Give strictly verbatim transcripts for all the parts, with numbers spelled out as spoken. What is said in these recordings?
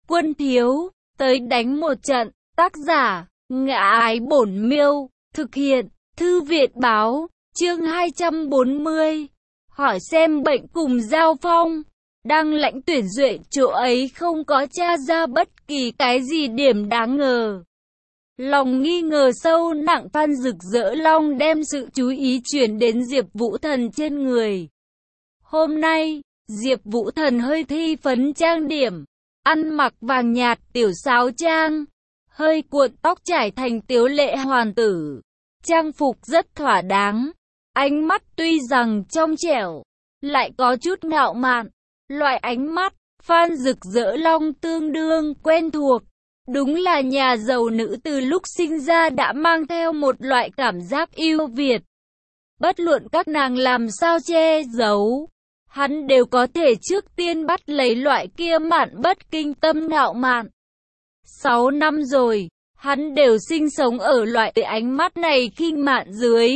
Quân thiếu, tới đánh một trận. Tác giả, Ngã Ái Bổn Miêu. Thực hiện, Thư Viện Báo. Chương hai trăm bốn mươi. Hỏi xem bệnh cùng Giao Phong. Đang lãnh tuyển duệ chỗ ấy không có tra ra bất kỳ cái gì điểm đáng ngờ. Lòng nghi ngờ sâu nặng, Phan Rực Rỡ Long đem sự chú ý chuyển đến Diệp Vũ Thần trên người. Hôm nay, Diệp Vũ Thần hơi thi phấn trang điểm, ăn mặc vàng nhạt tiểu sáo trang, hơi cuộn tóc trải thành tiếu lệ hoàn tử, trang phục rất thỏa đáng, ánh mắt tuy rằng trong trẻo, lại có chút ngạo mạn, loại ánh mắt Phan Rực Rỡ Long tương đương quen thuộc. Đúng là nhà giàu nữ từ lúc sinh ra đã mang theo một loại cảm giác yêu Việt. Bất luận các nàng làm sao che giấu, hắn đều có thể trước tiên bắt lấy loại kia mạn bất kinh tâm ngạo mạn. Sáu năm rồi, hắn đều sinh sống ở loại ánh mắt này khinh mạn dưới.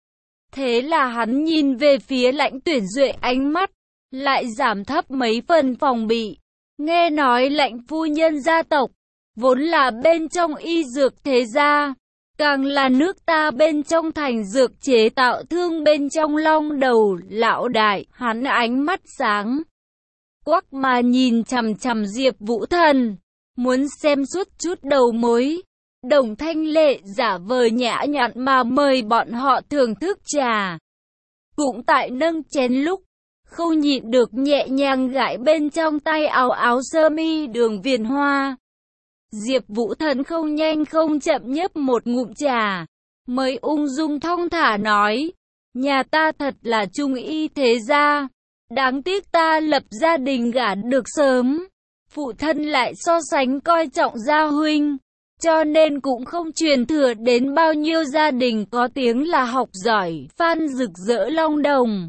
Thế là hắn nhìn về phía lãnh tuyển duệ, ánh mắt lại giảm thấp mấy phần phòng bị. Nghe nói lãnh phu nhân gia tộc vốn là bên trong y dược thế gia, càng là nước ta bên trong thành dược chế tạo thương bên trong long đầu lão đại. Hắn ánh mắt sáng quắc mà nhìn chằm chằm Diệp Vũ Thần, muốn xem suốt chút đầu mối. Đồng Thanh Lệ giả vờ nhã nhặn mà mời bọn họ thưởng thức trà. Cũng tại nâng chén lúc, không nhịn được nhẹ nhàng gãi bên trong tay áo áo sơ mi đường viền hoa. Diệp Vũ Thần không nhanh không chậm nhấp một ngụm trà, mới ung dung thong thả nói, nhà ta thật là trung y thế gia, đáng tiếc ta lập gia đình gả được sớm, phụ thân lại so sánh coi trọng gia huynh, cho nên cũng không truyền thừa đến bao nhiêu gia đình có tiếng là học giỏi. Phan Rực Rỡ Long đồng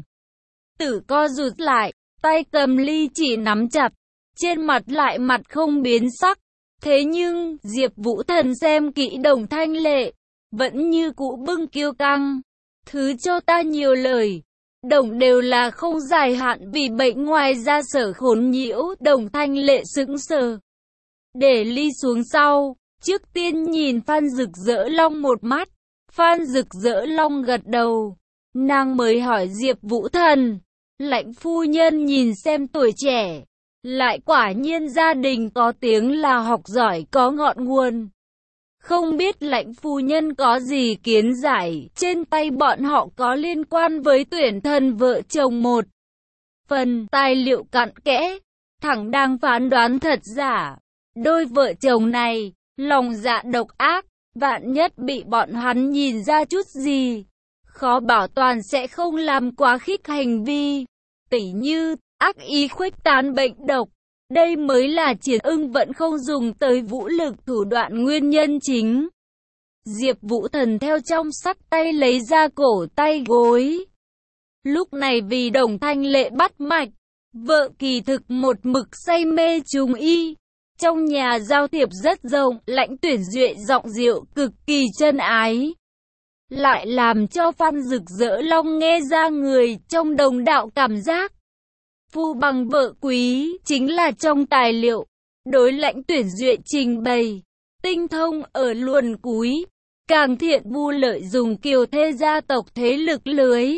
tử co rụt lại, tay cầm ly chỉ nắm chặt, trên mặt lại mặt không biến sắc. Thế nhưng, Diệp Vũ Thần xem kỹ Đồng Thanh Lệ, vẫn như cũ bưng kiêu căng. Thứ cho ta nhiều lời, đồng đều là không dài hạn vì bệnh ngoài ra sở khốn nhiễu. Đồng Thanh Lệ sững sờ, để ly xuống sau, trước tiên nhìn Phan Rực Rỡ Long một mắt. Phan Rực Rỡ Long gật đầu, nàng mới hỏi Diệp Vũ Thần, lãnh phu nhân nhìn xem tuổi trẻ, lại quả nhiên gia đình có tiếng là học giỏi có ngọn nguồn. Không biết lãnh phu nhân có gì kiến giải trên tay bọn họ có liên quan với tuyển thần vợ chồng một phần tài liệu cặn kẽ, thẳng đang phán đoán thật giả. Đôi vợ chồng này, lòng dạ độc ác, vạn nhất bị bọn hắn nhìn ra chút gì, khó bảo toàn sẽ không làm quá khích hành vi, tỉ như ác ý khuếch tán bệnh độc. Đây mới là Triển Ưng vẫn không dùng tới vũ lực thủ đoạn nguyên nhân chính. Diệp Vũ Thần theo trong sắc tay lấy ra cổ tay gối. Lúc này vì Đồng Thanh Lệ bắt mạch, vợ kỳ thực một mực say mê trung y. Trong nhà giao thiệp rất rộng, lãnh tuyển duệ giọng điệu cực kỳ chân ái, lại làm cho Phan Rực Rỡ Long nghe ra người trong đồng đạo cảm giác phu bằng vợ quý chính là trong tài liệu. Đối lãnh tuyển duệ trình bày, tinh thông ở luồn cúi, càng thiện vu lợi dùng kiều thê gia tộc thế lực lưới.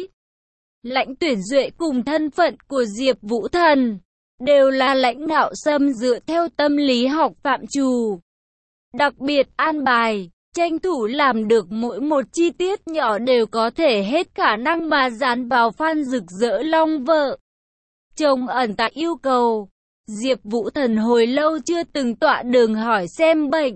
Lãnh tuyển duệ cùng thân phận của Diệp Vũ Thần đều là lãnh đạo xâm dựa theo tâm lý học phạm trù, đặc biệt an bài, tranh thủ làm được mỗi một chi tiết nhỏ đều có thể hết khả năng mà dán vào Phan Rực Rỡ Long vợ chồng ẩn tại yêu cầu. Diệp Vũ Thần hồi lâu chưa từng tọa đường hỏi xem bệnh,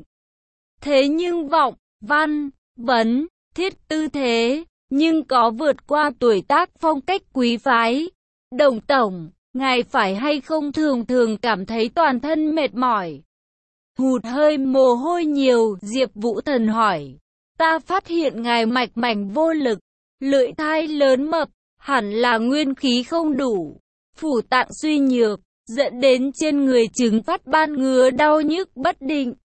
thế nhưng vọng, văn, vấn, thiết tư thế, nhưng có vượt qua tuổi tác phong cách quý phái. Đồng tổng, ngài phải hay không thường thường cảm thấy toàn thân mệt mỏi, hụt hơi mồ hôi nhiều? Diệp Vũ Thần hỏi. Ta phát hiện ngài mạch mảnh vô lực, lưỡi thai lớn mập, hẳn là nguyên khí không đủ, phủ tạng suy nhược, dẫn đến trên người chứng phát ban ngứa đau nhức bất định,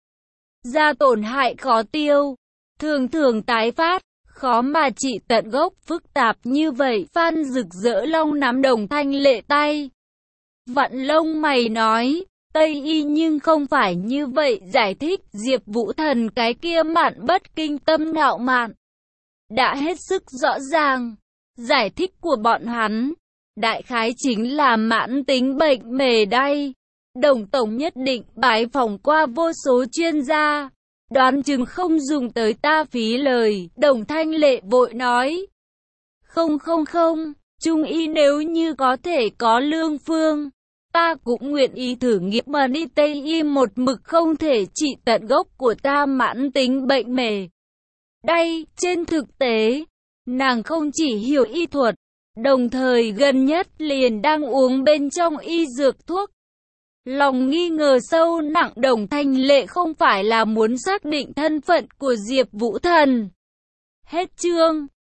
da tổn hại khó tiêu, thường thường tái phát, khó mà trị tận gốc. Phức tạp như vậy? Phan Rực Rỡ Long nắm Đồng Thanh Lệ tay, vặn lông mày nói, Tây y nhưng không phải như vậy. Giải thích Diệp Vũ Thần cái kia mạn bất kinh tâm ngạo mạn đã hết sức rõ ràng. Giải thích của bọn hắn đại khái chính là mãn tính bệnh mề đay. Đồng tổng nhất định bái phỏng qua vô số chuyên gia, đoán chừng không dùng tới ta phí lời. Đồng Thanh Lệ vội nói, không không không, Trung y nếu như có thể có lương phương, ta cũng nguyện ý thử nghiệm, mà đi Tây y một mực không thể trị tận gốc của ta mãn tính bệnh mề đay. Trên thực tế, nàng không chỉ hiểu y thuật, đồng thời gần nhất liền đang uống bên trong y dược thuốc. Lòng nghi ngờ sâu nặng. Đồng Thanh Lệ không phải là muốn xác định thân phận của Diệp Vũ Thần. Hết chương.